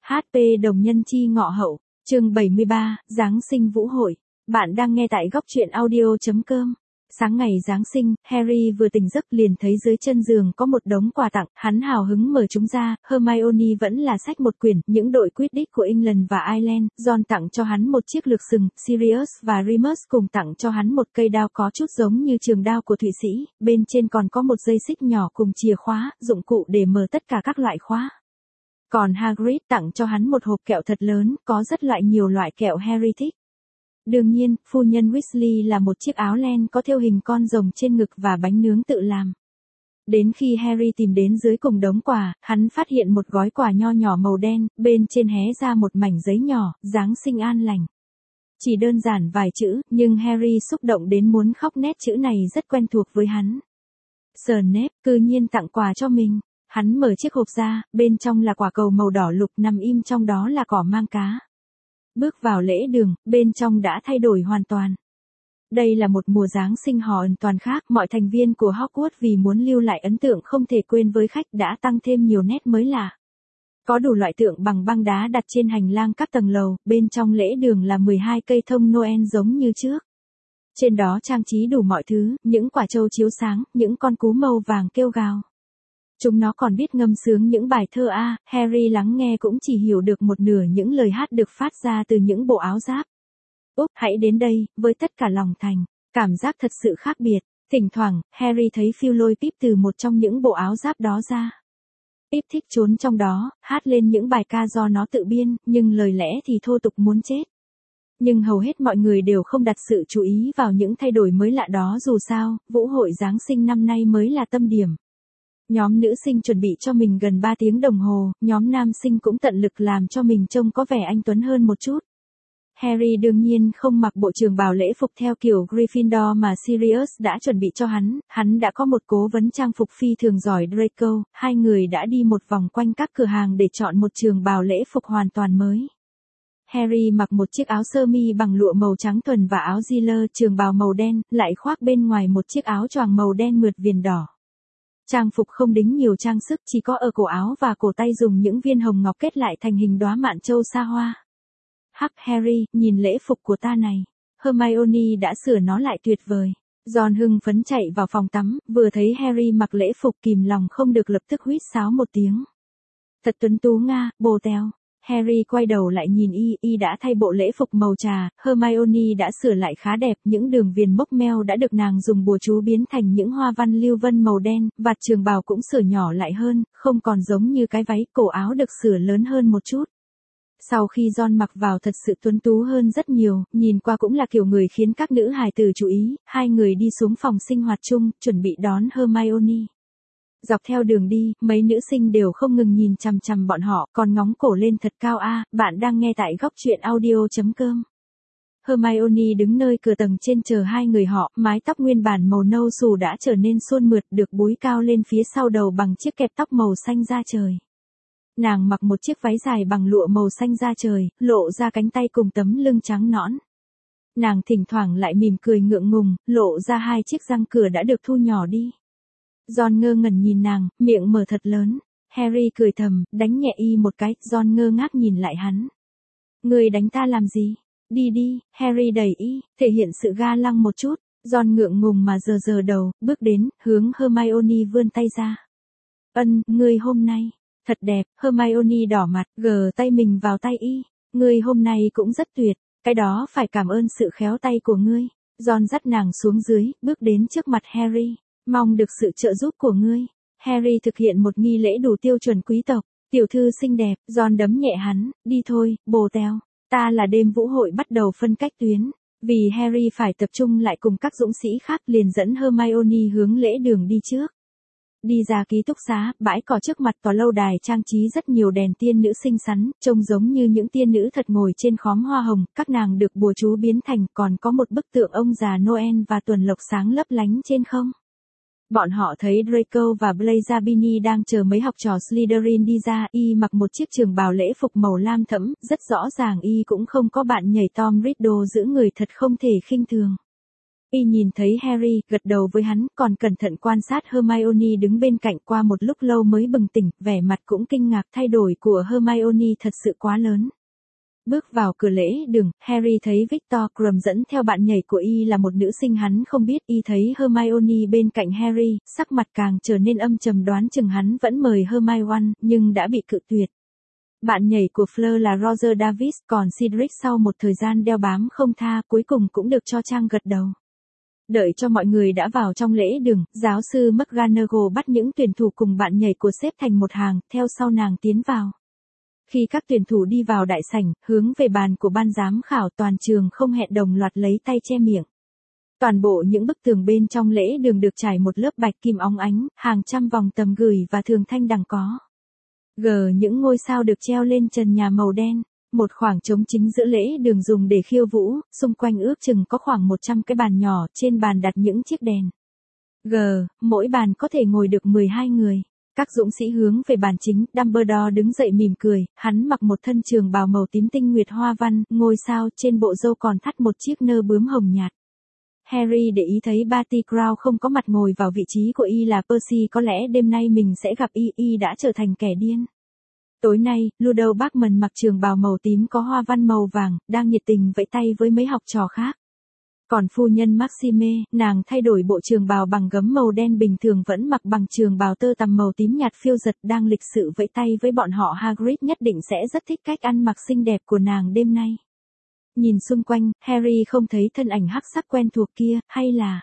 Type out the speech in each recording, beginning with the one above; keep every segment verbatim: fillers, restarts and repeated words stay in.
hát pê đồng nhân chi ngọ hậu, chương bảy mươi ba, Giáng sinh vũ hội. Bạn đang nghe tại góc truyện audio chấm com. Sáng ngày Giáng sinh, Harry vừa tỉnh giấc liền thấy dưới chân giường có một đống quà tặng, hắn hào hứng mở chúng ra, Hermione vẫn là sách một quyển, những đội Quidditch của England và Ireland, Ron tặng cho hắn một chiếc lược sừng, Sirius và Remus cùng tặng cho hắn một cây đao có chút giống như trường đao của Thụy Sĩ, bên trên còn có một dây xích nhỏ cùng chìa khóa, dụng cụ để mở tất cả các loại khóa. Còn Hagrid tặng cho hắn một hộp kẹo thật lớn, có rất loại nhiều loại kẹo Harry thích. Đương nhiên, phu nhân Weasley là một chiếc áo len có thêu hình con rồng trên ngực và bánh nướng tự làm. Đến khi Harry tìm đến dưới cùng đống quà, hắn phát hiện một gói quà nho nhỏ màu đen, bên trên hé ra một mảnh giấy nhỏ, Giáng sinh an lành. Chỉ đơn giản vài chữ, nhưng Harry xúc động đến muốn khóc, nét chữ này rất quen thuộc với hắn. Snape cư nhiên tặng quà cho mình. Hắn mở chiếc hộp ra, bên trong là quả cầu màu đỏ lục, nằm im trong đó là cỏ mang cá. Bước vào lễ đường, bên trong đã thay đổi hoàn toàn. Đây là một mùa Giáng sinh hoàn toàn khác, mọi thành viên của Hogwarts vì muốn lưu lại ấn tượng không thể quên với khách đã tăng thêm nhiều nét mới lạ. Có đủ loại tượng bằng băng đá đặt trên hành lang các tầng lầu, bên trong lễ đường là mười hai cây thông Noel giống như trước. Trên đó trang trí đủ mọi thứ, những quả trâu chiếu sáng, những con cú màu vàng kêu gào. Chúng nó còn biết ngâm sướng những bài thơ a, Harry lắng nghe cũng chỉ hiểu được một nửa những lời hát được phát ra từ những bộ áo giáp. Úp, hãy đến đây, với tất cả lòng thành, cảm giác thật sự khác biệt. Thỉnh thoảng, Harry thấy Phil lôi Pip từ một trong những bộ áo giáp đó ra. Pip thích trốn trong đó, hát lên những bài ca do nó tự biên, nhưng lời lẽ thì thô tục muốn chết. Nhưng hầu hết mọi người đều không đặt sự chú ý vào những thay đổi mới lạ đó, dù sao, vũ hội Giáng sinh năm nay mới là tâm điểm. Nhóm nữ sinh chuẩn bị cho mình gần ba tiếng đồng hồ, nhóm nam sinh cũng tận lực làm cho mình trông có vẻ anh tuấn hơn một chút. Harry đương nhiên không mặc bộ trường bào lễ phục theo kiểu Gryffindor mà Sirius đã chuẩn bị cho hắn, hắn đã có một cố vấn trang phục phi thường giỏi Draco, hai người đã đi một vòng quanh các cửa hàng để chọn một trường bào lễ phục hoàn toàn mới. Harry mặc một chiếc áo sơ mi bằng lụa màu trắng thuần và áo Giller trường bào màu đen, lại khoác bên ngoài một chiếc áo choàng màu đen mượt viền đỏ. Trang phục không đính nhiều trang sức, chỉ có ở cổ áo và cổ tay dùng những viên hồng ngọc kết lại thành hình đóa mạn châu sa hoa. Hắc Harry, nhìn lễ phục của ta này. Hermione đã sửa nó lại tuyệt vời. Ron hưng phấn chạy vào phòng tắm, vừa thấy Harry mặc lễ phục kìm lòng không được lập tức huýt sáo một tiếng. Thật tuấn tú nga, bồ teo. Harry quay đầu lại nhìn y, y đã thay bộ lễ phục màu trà, Hermione đã sửa lại khá đẹp, những đường viền mốc meo đã được nàng dùng bùa chú biến thành những hoa văn lưu vân màu đen, vạt trường bào cũng sửa nhỏ lại hơn, không còn giống như cái váy, cổ áo được sửa lớn hơn một chút. Sau khi Ron mặc vào thật sự tuấn tú hơn rất nhiều, nhìn qua cũng là kiểu người khiến các nữ hài tử chú ý, hai người đi xuống phòng sinh hoạt chung, chuẩn bị đón Hermione. Dọc theo đường đi, mấy nữ sinh đều không ngừng nhìn chằm chằm bọn họ, còn ngóng cổ lên thật cao a. Bạn đang nghe tại góc truyện audio chấm com. Hermione đứng nơi cửa tầng trên chờ hai người họ, mái tóc nguyên bản màu nâu xù đã trở nên suôn mượt, được búi cao lên phía sau đầu bằng chiếc kẹp tóc màu xanh da trời. Nàng mặc một chiếc váy dài bằng lụa màu xanh da trời, lộ ra cánh tay cùng tấm lưng trắng nõn. Nàng thỉnh thoảng lại mỉm cười ngượng ngùng, lộ ra hai chiếc răng cửa đã được thu nhỏ đi. Ron ngơ ngẩn nhìn nàng, miệng mở thật lớn. Harry cười thầm, đánh nhẹ y một cái, Ron ngơ ngác nhìn lại hắn. Người đánh ta làm gì? Đi đi, Harry đẩy y, thể hiện sự ga lăng một chút. Ron ngượng ngùng mà giơ giơ đầu, bước đến, hướng Hermione vươn tay ra. Ân, ngươi hôm nay, thật đẹp, Hermione đỏ mặt, gờ tay mình vào tay y. Ngươi hôm nay cũng rất tuyệt, cái đó phải cảm ơn sự khéo tay của ngươi. Ron dắt nàng xuống dưới, bước đến trước mặt Harry. Mong được sự trợ giúp của ngươi. Harry thực hiện một nghi lễ đủ tiêu chuẩn quý tộc. Tiểu thư xinh đẹp, Ron đấm nhẹ hắn, đi thôi, bồ teo. Ta là đêm vũ hội bắt đầu phân cách tuyến. Vì Harry phải tập trung lại cùng các dũng sĩ khác liền dẫn Hermione hướng lễ đường đi trước. Đi ra ký túc xá, bãi cỏ trước mặt tòa lâu đài trang trí rất nhiều đèn tiên nữ xinh xắn, trông giống như những tiên nữ thật ngồi trên khóm hoa hồng, các nàng được bùa chú biến thành, còn có một bức tượng ông già Noel và tuần lộc sáng lấp lánh trên không. Bọn họ thấy Draco và Blazabini đang chờ mấy học trò Slytherin đi ra, y mặc một chiếc trường bào lễ phục màu lam thẫm, rất rõ ràng y cũng không có bạn nhảy Tom Riddle giữ người thật không thể khinh thường. Y nhìn thấy Harry, gật đầu với hắn, còn cẩn thận quan sát Hermione đứng bên cạnh qua một lúc lâu mới bừng tỉnh, vẻ mặt cũng kinh ngạc thay đổi của Hermione thật sự quá lớn. Bước vào cửa lễ đường, Harry thấy Victor Krum dẫn theo bạn nhảy của Y là một nữ sinh hắn không biết. Y thấy Hermione bên cạnh Harry, sắc mặt càng trở nên âm trầm, đoán chừng hắn vẫn mời Hermione, nhưng đã bị cự tuyệt. Bạn nhảy của Fleur là Roger Davis, còn Cedric sau một thời gian đeo bám không tha, cuối cùng cũng được cho Trang gật đầu. Đợi cho mọi người đã vào trong lễ đường, giáo sư McGonagall bắt những tuyển thủ cùng bạn nhảy của xếp thành một hàng, theo sau nàng tiến vào. Khi các tuyển thủ đi vào đại sảnh, hướng về bàn của ban giám khảo, toàn trường không hẹn đồng loạt lấy tay che miệng. Toàn bộ những bức tường bên trong lễ đường được trải một lớp bạch kim óng ánh, hàng trăm vòng tầm gửi và thường thanh đằng có. G những ngôi sao được treo lên trần nhà màu đen. Một khoảng trống chính giữa lễ đường dùng để khiêu vũ, xung quanh ước chừng có khoảng một trăm cái bàn nhỏ, trên bàn đặt những chiếc đèn. G, mỗi bàn có thể ngồi được mười hai người. Các dũng sĩ hướng về bàn chính, Dumbledore đứng dậy mỉm cười, hắn mặc một thân trường bào màu tím tinh nguyệt hoa văn, ngôi sao, trên bộ râu còn thắt một chiếc nơ bướm hồng nhạt. Harry để ý thấy Barty Crouch không có mặt ngồi vào vị trí của Y là Percy, có lẽ đêm nay mình sẽ gặp Y, Y đã trở thành kẻ điên. Tối nay, Ludo Bagman mặc trường bào màu tím có hoa văn màu vàng, đang nhiệt tình vẫy tay với mấy học trò khác. Còn phu nhân Maxime, nàng thay đổi bộ trường bào bằng gấm màu đen bình thường vẫn mặc bằng trường bào tơ tằm màu tím nhạt phiêu giật, đang lịch sự vẫy tay với bọn họ. Hagrid nhất định sẽ rất thích cách ăn mặc xinh đẹp của nàng đêm nay. Nhìn xung quanh, Harry không thấy thân ảnh hắc sắc quen thuộc kia, hay là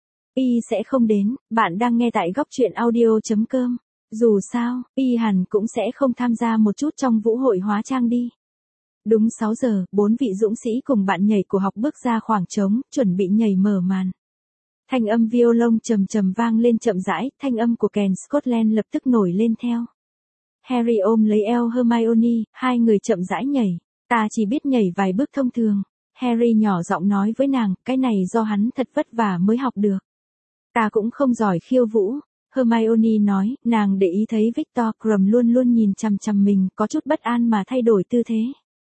Y sẽ không đến. Bạn đang nghe tại góc truyện audio chấm com. Dù sao, Y hẳn cũng sẽ không tham gia một chút trong vũ hội hóa trang đi. Đúng sáu giờ, bốn vị dũng sĩ cùng bạn nhảy của học bước ra khoảng trống, chuẩn bị nhảy mở màn. Thanh âm violon trầm trầm vang lên chậm rãi, thanh âm của kèn Scotland lập tức nổi lên theo. Harry ôm lấy eo Hermione, hai người chậm rãi nhảy. Ta chỉ biết nhảy vài bước thông thường. Harry nhỏ giọng nói với nàng, cái này do hắn thật vất vả mới học được. Ta cũng không giỏi khiêu vũ. Hermione nói, nàng để ý thấy Victor Krum luôn luôn nhìn chằm chằm mình, có chút bất an mà thay đổi tư thế.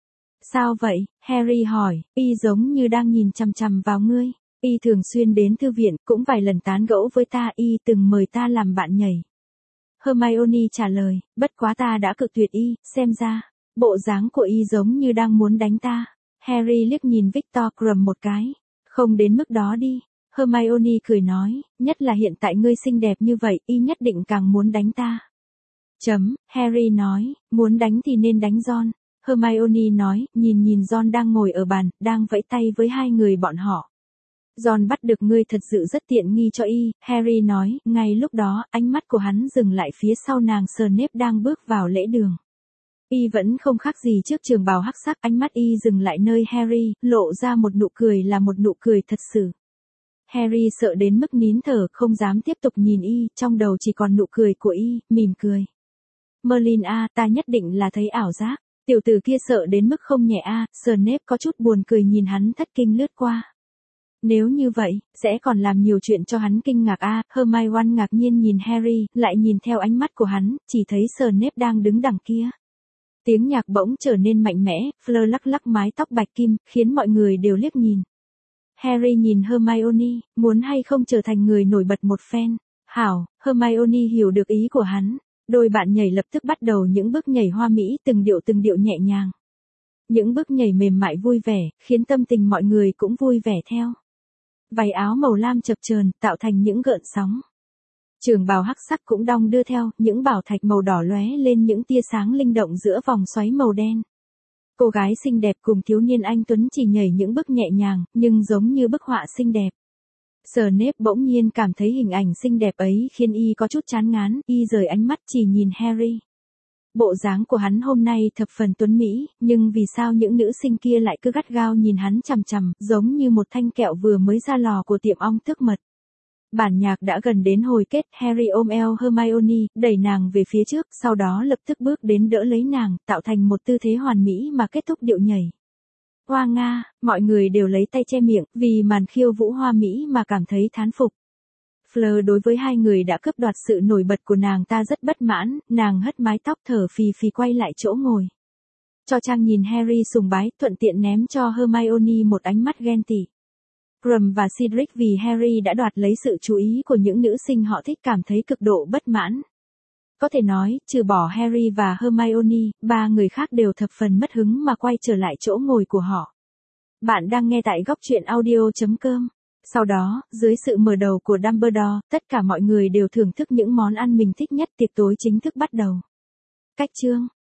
Sao vậy? Harry hỏi, Y giống như đang nhìn chằm chằm vào ngươi. Y thường xuyên đến thư viện, cũng vài lần tán gẫu với ta, Y từng mời ta làm bạn nhảy. Hermione trả lời, bất quá ta đã cự tuyệt Y, xem ra, bộ dáng của Y giống như đang muốn đánh ta. Harry liếc nhìn Victor Krum một cái, không đến mức đó đi. Hermione cười nói, nhất là hiện tại ngươi xinh đẹp như vậy, Y nhất định càng muốn đánh ta. Chấm, Harry nói, muốn đánh thì nên đánh Ron. Hermione nói, nhìn nhìn Ron đang ngồi ở bàn, đang vẫy tay với hai người bọn họ. Ron bắt được ngươi thật sự rất tiện nghi cho Y, Harry nói, ngay lúc đó, ánh mắt của hắn dừng lại phía sau nàng Snape đang bước vào lễ đường. Y vẫn không khác gì trước trường bào hắc sắc, ánh mắt Y dừng lại nơi Harry, lộ ra một nụ cười là một nụ cười thật sự. Harry sợ đến mức nín thở, không dám tiếp tục nhìn Y, trong đầu chỉ còn nụ cười của Y, mỉm cười. Merlin a, ta nhất định là thấy ảo giác. Tiểu tử kia sợ đến mức không nhẹ a, Snape có chút buồn cười nhìn hắn thất kinh lướt qua. Nếu như vậy, sẽ còn làm nhiều chuyện cho hắn kinh ngạc a. Hermione ngạc nhiên nhìn Harry, lại nhìn theo ánh mắt của hắn, chỉ thấy Snape đang đứng đằng kia. Tiếng nhạc bỗng trở nên mạnh mẽ, Fleur lắc lắc mái tóc bạch kim, khiến mọi người đều liếc nhìn. Harry nhìn Hermione, muốn hay không trở thành người nổi bật một phen. Hảo, Hermione hiểu được ý của hắn. Đôi bạn nhảy lập tức bắt đầu những bước nhảy hoa mỹ, từng điệu từng điệu nhẹ nhàng. Những bước nhảy mềm mại vui vẻ, khiến tâm tình mọi người cũng vui vẻ theo. Váy áo màu lam chập chờn, tạo thành những gợn sóng. Trường bào hắc sắc cũng đong đưa theo, những bảo thạch màu đỏ lóe lên những tia sáng linh động giữa vòng xoáy màu đen. Cô gái xinh đẹp cùng thiếu niên anh tuấn chỉ nhảy những bước nhẹ nhàng, nhưng giống như bức họa xinh đẹp. Snape bỗng nhiên cảm thấy hình ảnh xinh đẹp ấy khiến Y có chút chán ngán, Y rời ánh mắt chỉ nhìn Harry. Bộ dáng của hắn hôm nay thập phần tuấn mỹ, nhưng vì sao những nữ sinh kia lại cứ gắt gao nhìn hắn chằm chằm, giống như một thanh kẹo vừa mới ra lò của tiệm ong tước mật. Bản nhạc đã gần đến hồi kết, Harry ôm eo Hermione, đẩy nàng về phía trước, sau đó lập tức bước đến đỡ lấy nàng, tạo thành một tư thế hoàn mỹ mà kết thúc điệu nhảy. Hoa Nga, mọi người đều lấy tay che miệng, vì màn khiêu vũ hoa mỹ mà cảm thấy thán phục. Fleur đối với hai người đã cướp đoạt sự nổi bật của nàng ta rất bất mãn, nàng hất mái tóc thở phì phì quay lại chỗ ngồi. Cho Trang nhìn Harry sùng bái, thuận tiện ném cho Hermione một ánh mắt ghen tị. Ron và Cedric vì Harry đã đoạt lấy sự chú ý của những nữ sinh họ thích cảm thấy cực độ bất mãn. Có thể nói, trừ bỏ Harry và Hermione, ba người khác đều thập phần mất hứng mà quay trở lại chỗ ngồi của họ. Bạn đang nghe tại góc truyện audio chấm com. Sau đó, dưới sự mở đầu của Dumbledore, tất cả mọi người đều thưởng thức những món ăn mình thích nhất. Tiệc tối chính thức bắt đầu. Cách chương.